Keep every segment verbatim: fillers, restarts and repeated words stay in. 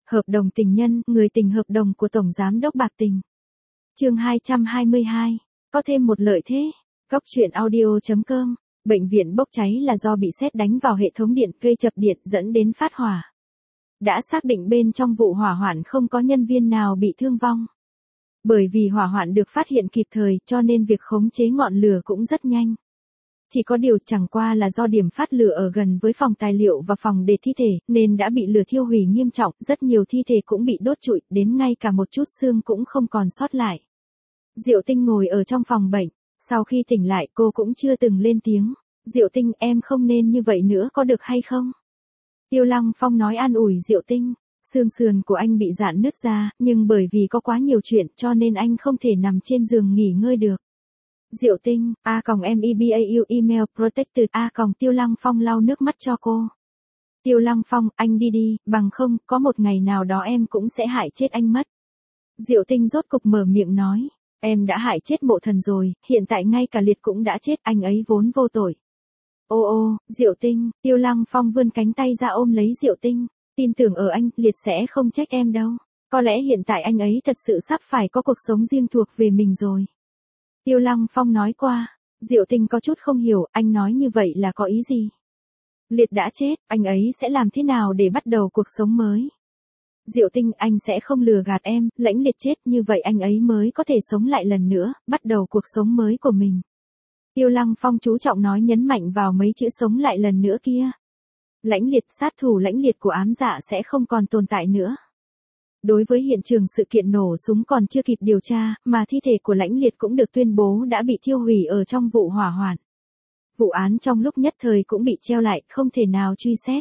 Hợp đồng tình nhân, người tình hợp đồng của Tổng Giám đốc Bạc Tình. Chương hai trăm hai mươi hai. Có thêm một lợi thế. Góc truyện audio chấm com. Bệnh viện bốc cháy là do bị sét đánh vào hệ thống điện gây chập điện dẫn đến phát hỏa. Đã xác định bên trong vụ hỏa hoạn không có nhân viên nào bị thương vong. Bởi vì hỏa hoạn được phát hiện kịp thời cho nên việc khống chế ngọn lửa cũng rất nhanh. Chỉ có điều chẳng qua là do điểm phát lửa ở gần với phòng tài liệu và phòng để thi thể nên đã bị lửa thiêu hủy nghiêm trọng, rất nhiều thi thể cũng bị đốt trụi, đến ngay cả một chút xương cũng không còn sót lại. Diệu Tinh ngồi ở trong phòng bệnh, sau khi tỉnh lại cô cũng chưa từng lên tiếng. Diệu Tinh, em không nên như vậy nữa có được hay không? Tiêu Lăng Phong nói an ủi Diệu Tinh. Xương sườn của anh bị rạn nứt ra, nhưng bởi vì có quá nhiều chuyện cho nên anh không thể nằm trên giường nghỉ ngơi được. Diệu Tinh, a còng em e b a u email protected a còng Tiêu Lăng Phong lau nước mắt cho cô. Tiêu Lăng Phong, anh đi đi, bằng không, có một ngày nào đó em cũng sẽ hại chết anh mất. Diệu Tinh rốt cục mở miệng nói, em đã hại chết Mộ Thần rồi, hiện tại ngay cả Liệt cũng đã chết, anh ấy vốn vô tội. Ô ô, Diệu Tinh, Tiêu Lăng Phong vươn cánh tay ra ôm lấy Diệu Tinh, tin tưởng ở anh, Liệt sẽ không trách em đâu. Có lẽ hiện tại anh ấy thật sự sắp phải có cuộc sống riêng thuộc về mình rồi. Tiêu Lăng Phong nói qua, Diệu Tinh có chút không hiểu, anh nói như vậy là có ý gì? Liệt đã chết, anh ấy sẽ làm thế nào để bắt đầu cuộc sống mới? Diệu Tinh, anh sẽ không lừa gạt em, Lãnh Liệt chết như vậy anh ấy mới có thể sống lại lần nữa, bắt đầu cuộc sống mới của mình. Tiêu Lăng Phong chú trọng nói, nhấn mạnh vào mấy chữ sống lại lần nữa kia. Lãnh Liệt, sát thủ Lãnh Liệt của ám dạ sẽ không còn tồn tại nữa. Đối với hiện trường sự kiện nổ súng còn chưa kịp điều tra, mà thi thể của Lãnh Liệt cũng được tuyên bố đã bị thiêu hủy ở trong vụ hỏa hoạn. Vụ án trong lúc nhất thời cũng bị treo lại, không thể nào truy xét.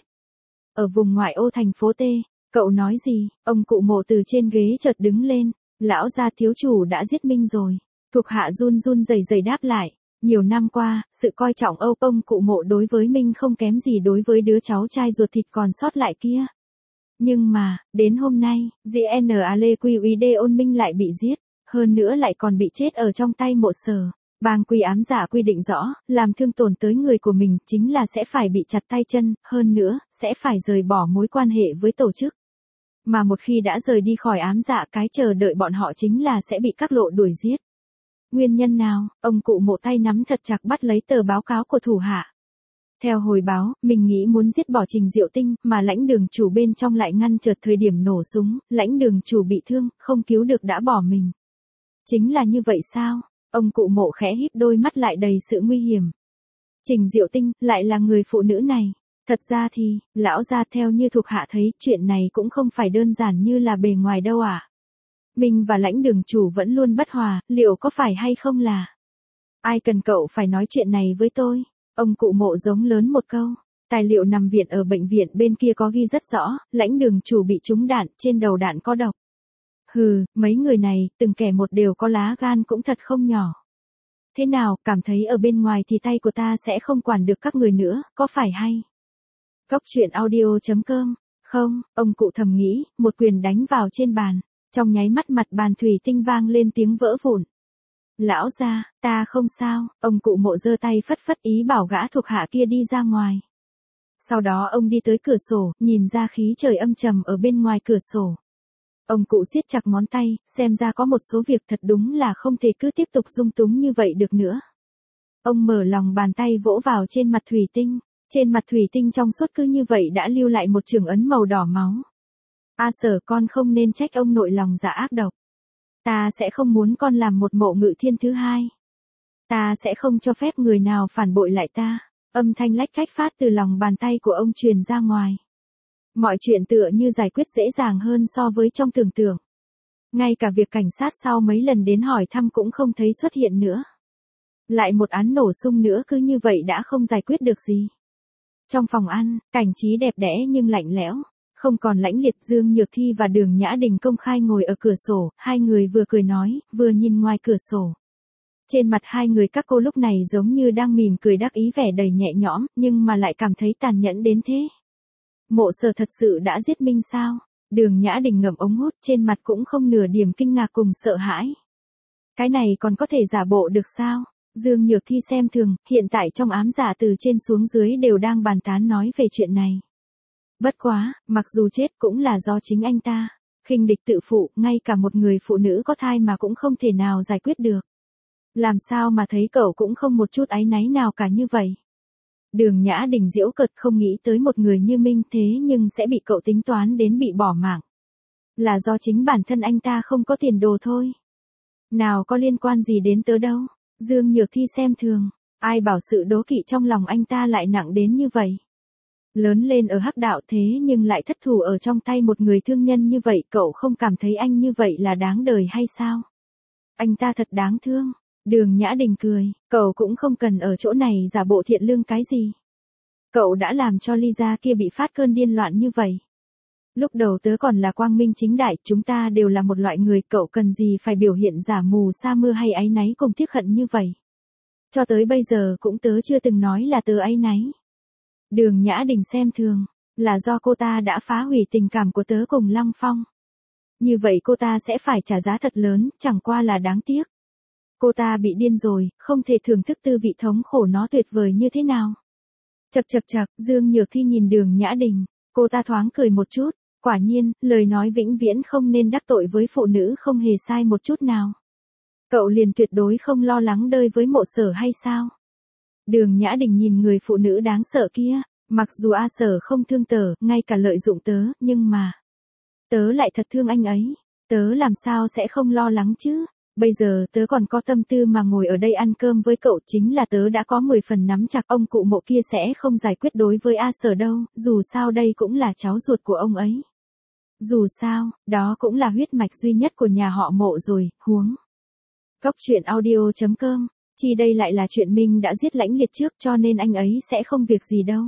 Ở vùng ngoại ô thành phố T, cậu nói gì? Ông cụ Mộ từ trên ghế chợt đứng lên, lão gia thiếu chủ đã giết Minh rồi. Thuộc hạ run run rẩy rẩy đáp lại, nhiều năm qua, sự coi trọng âu ông cụ Mộ đối với Minh không kém gì đối với đứa cháu trai ruột thịt còn sót lại kia. Nhưng mà, đến hôm nay, giê en a lê quy uy đê ôn Minh lại bị giết, hơn nữa lại còn bị chết ở trong tay Mộ Sở. Bang quy ám giả quy định rõ, làm thương tổn tới người của mình chính là sẽ phải bị chặt tay chân, hơn nữa, sẽ phải rời bỏ mối quan hệ với tổ chức. Mà một khi đã rời đi khỏi ám dạ, cái chờ đợi bọn họ chính là sẽ bị các lộ đuổi giết. Nguyên nhân nào? Ông cụ Mộ tay nắm thật chặt bắt lấy tờ báo cáo của thủ hạ. Theo hồi báo, mình nghĩ muốn giết bỏ Trình Diệu Tinh, mà Lãnh Đường chủ bên trong lại ngăn chợt thời điểm nổ súng, Lãnh Đường chủ bị thương, không cứu được đã bỏ mình. Chính là như vậy sao? Ông cụ Mộ khẽ híp đôi mắt lại đầy sự nguy hiểm. Trình Diệu Tinh, lại là người phụ nữ này. Thật ra thì, lão gia theo như thuộc hạ thấy, chuyện này cũng không phải đơn giản như là bề ngoài đâu ạ. À? Mình và Lãnh Đường chủ vẫn luôn bất hòa, liệu có phải hay không là? Ai cần cậu phải nói chuyện này với tôi? Ông cụ Mộ giống lớn một câu. Tài liệu nằm viện ở bệnh viện bên kia có ghi rất rõ, Lãnh Đường chủ bị trúng đạn, trên đầu đạn có độc. Hừ, mấy người này, từng kẻ một đều có lá gan cũng thật không nhỏ. Thế nào, cảm thấy ở bên ngoài thì tay của ta sẽ không quản được các người nữa, có phải hay? Góc truyện audio chấm com. Không, ông cụ thầm nghĩ, một quyền đánh vào trên bàn. Trong nháy mắt mặt bàn thủy tinh vang lên tiếng vỡ vụn. Lão gia, ta không sao, ông cụ Mộ giơ tay phất phất ý bảo gã thuộc hạ kia đi ra ngoài. Sau đó ông đi tới cửa sổ, nhìn ra khí trời âm trầm ở bên ngoài cửa sổ. Ông cụ siết chặt ngón tay, xem ra có một số việc thật đúng là không thể cứ tiếp tục dung túng như vậy được nữa. Ông mở lòng bàn tay vỗ vào trên mặt thủy tinh, trên mặt thủy tinh trong suốt cứ như vậy đã lưu lại một chưởng ấn màu đỏ máu. A Sở, con không nên trách ông nội lòng dạ ác độc. Ta sẽ không muốn con làm một Mộ Ngự Thiên thứ hai. Ta sẽ không cho phép người nào phản bội lại ta. Âm thanh lách cách phát từ lòng bàn tay của ông truyền ra ngoài. Mọi chuyện tựa như giải quyết dễ dàng hơn so với trong tưởng tượng. Ngay cả việc cảnh sát sau mấy lần đến hỏi thăm cũng không thấy xuất hiện nữa. Lại một án nổ sung nữa cứ như vậy đã không giải quyết được gì. Trong phòng ăn, cảnh trí đẹp đẽ nhưng lạnh lẽo. Không còn Lãnh Liệt, Dương Nhược Thi và Đường Nhã Đình công khai ngồi ở cửa sổ, hai người vừa cười nói, vừa nhìn ngoài cửa sổ. Trên mặt hai người các cô lúc này giống như đang mỉm cười đắc ý, vẻ đầy nhẹ nhõm, nhưng mà lại cảm thấy tàn nhẫn đến thế. Mộ Sở thật sự đã giết Minh sao? Đường Nhã Đình ngậm ống hút, trên mặt cũng không nửa điểm kinh ngạc cùng sợ hãi. Cái này còn có thể giả bộ được sao? Dương Nhược Thi xem thường, hiện tại trong ám giả từ trên xuống dưới đều đang bàn tán nói về chuyện này. Bất quá, mặc dù chết cũng là do chính anh ta. Khinh địch tự phụ, ngay cả một người phụ nữ có thai mà cũng không thể nào giải quyết được. Làm sao mà thấy cậu cũng không một chút áy náy nào cả như vậy. Đường Nhã Đình giễu cợt, không nghĩ tới một người như Minh thế nhưng sẽ bị cậu tính toán đến bị bỏ mạng. Là do chính bản thân anh ta không có tiền đồ thôi. Nào có liên quan gì đến tớ đâu. Dương Nhược Thi xem thường. Ai bảo sự đố kỵ trong lòng anh ta lại nặng đến như vậy. Lớn lên ở hắc đạo thế nhưng lại thất thủ ở trong tay một người thương nhân như vậy, cậu không cảm thấy anh như vậy là đáng đời hay sao? Anh ta thật đáng thương. Đường Nhã Đình cười, cậu cũng không cần ở chỗ này giả bộ thiện lương cái gì. Cậu đã làm cho Lisa kia bị phát cơn điên loạn như vậy. Lúc đầu tớ còn là quang minh chính đại, chúng ta đều là một loại người, cậu cần gì phải biểu hiện giả mù sa mưa hay áy náy cùng tiếc hận như vậy. Cho tới bây giờ cũng tớ chưa từng nói là tớ áy náy. Đường Nhã Đình xem thường, là do cô ta đã phá hủy tình cảm của tớ cùng Lăng Phong. Như vậy cô ta sẽ phải trả giá thật lớn, chẳng qua là đáng tiếc. Cô ta bị điên rồi, không thể thưởng thức tư vị thống khổ nó tuyệt vời như thế nào. Chậc chậc chậc, Dương Nhược Thi nhìn Đường Nhã Đình, cô ta thoáng cười một chút, quả nhiên, lời nói vĩnh viễn không nên đắc tội với phụ nữ không hề sai một chút nào. Cậu liền tuyệt đối không lo lắng đời với Mộ Sở hay sao? Đường Nhã Đình nhìn người phụ nữ đáng sợ kia, mặc dù A Sở không thương tớ, ngay cả lợi dụng tớ, nhưng mà... Tớ lại thật thương anh ấy, tớ làm sao sẽ không lo lắng chứ? Bây giờ tớ còn có tâm tư mà ngồi ở đây ăn cơm với cậu, chính là tớ đã có mười phần nắm chặt ông cụ Mộ kia sẽ không giải quyết đối với A Sở đâu, dù sao đây cũng là cháu ruột của ông ấy. Dù sao, đó cũng là huyết mạch duy nhất của nhà họ Mộ rồi, huống. Góc truyện audio chấm com, chỉ đây lại là chuyện Minh đã giết Lãnh Liệt trước cho nên anh ấy sẽ không việc gì đâu.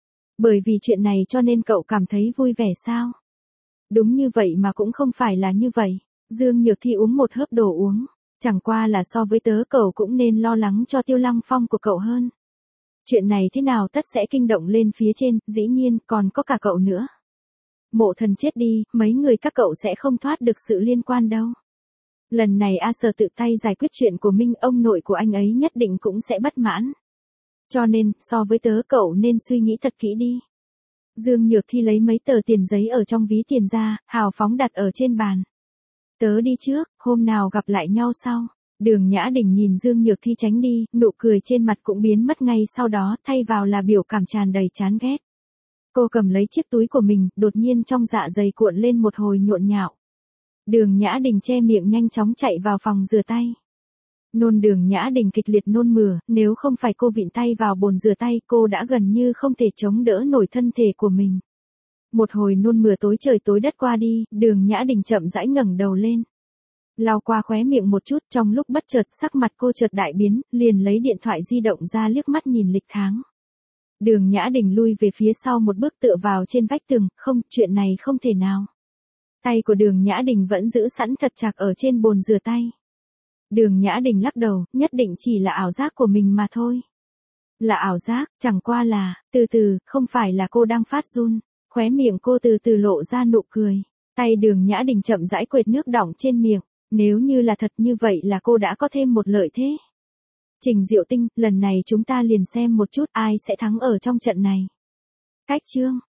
Bởi vì chuyện này cho nên cậu cảm thấy vui vẻ sao? Đúng như vậy mà cũng không phải là như vậy. Dương Nhược Thi uống một hớp đồ uống. Chẳng qua là so với tớ cậu cũng nên lo lắng cho Tiêu Lăng Phong của cậu hơn. Chuyện này thế nào tất sẽ kinh động lên phía trên, dĩ nhiên còn có cả cậu nữa. Mộ Thần chết đi, mấy người các cậu sẽ không thoát được sự liên quan đâu. Lần này A Sở tự tay giải quyết chuyện của Minh, ông nội của anh ấy nhất định cũng sẽ bất mãn. Cho nên, so với tớ cậu nên suy nghĩ thật kỹ đi. Dương Nhược Thi lấy mấy tờ tiền giấy ở trong ví tiền ra, hào phóng đặt ở trên bàn. Tớ đi trước, hôm nào gặp lại nhau sau. Đường Nhã Đình nhìn Dương Nhược Thi tránh đi, nụ cười trên mặt cũng biến mất ngay sau đó, thay vào là biểu cảm tràn đầy chán ghét. Cô cầm lấy chiếc túi của mình, đột nhiên trong dạ dày cuộn lên một hồi nhộn nhạo. Đường Nhã Đình che miệng nhanh chóng chạy vào phòng rửa tay. Nôn Đường Nhã Đình kịch liệt nôn mửa, nếu không phải cô vịn tay vào bồn rửa tay, cô đã gần như không thể chống đỡ nổi thân thể của mình. Một hồi nôn mửa tối trời tối đất qua đi, Đường Nhã Đình chậm rãi ngẩng đầu lên. Lau qua khóe miệng một chút, trong lúc bất chợt sắc mặt cô chợt đại biến, liền lấy điện thoại di động ra liếc mắt nhìn lịch tháng. Đường Nhã Đình lui về phía sau một bước tựa vào trên vách tường, không, chuyện này không thể nào. Tay của Đường Nhã Đình vẫn giữ sẵn thật chặt ở trên bồn rửa tay. Đường Nhã Đình lắc đầu, nhất định chỉ là ảo giác của mình mà thôi. Là ảo giác, chẳng qua là, từ từ, không phải là cô đang phát run. Khóe miệng cô từ từ lộ ra nụ cười. Tay Đường Nhã Đình chậm rãi quệt nước đọng trên miệng. Nếu như là thật như vậy là cô đã có thêm một lợi thế. Trình Diệu Tinh, lần này chúng ta liền xem một chút ai sẽ thắng ở trong trận này. Cách chương.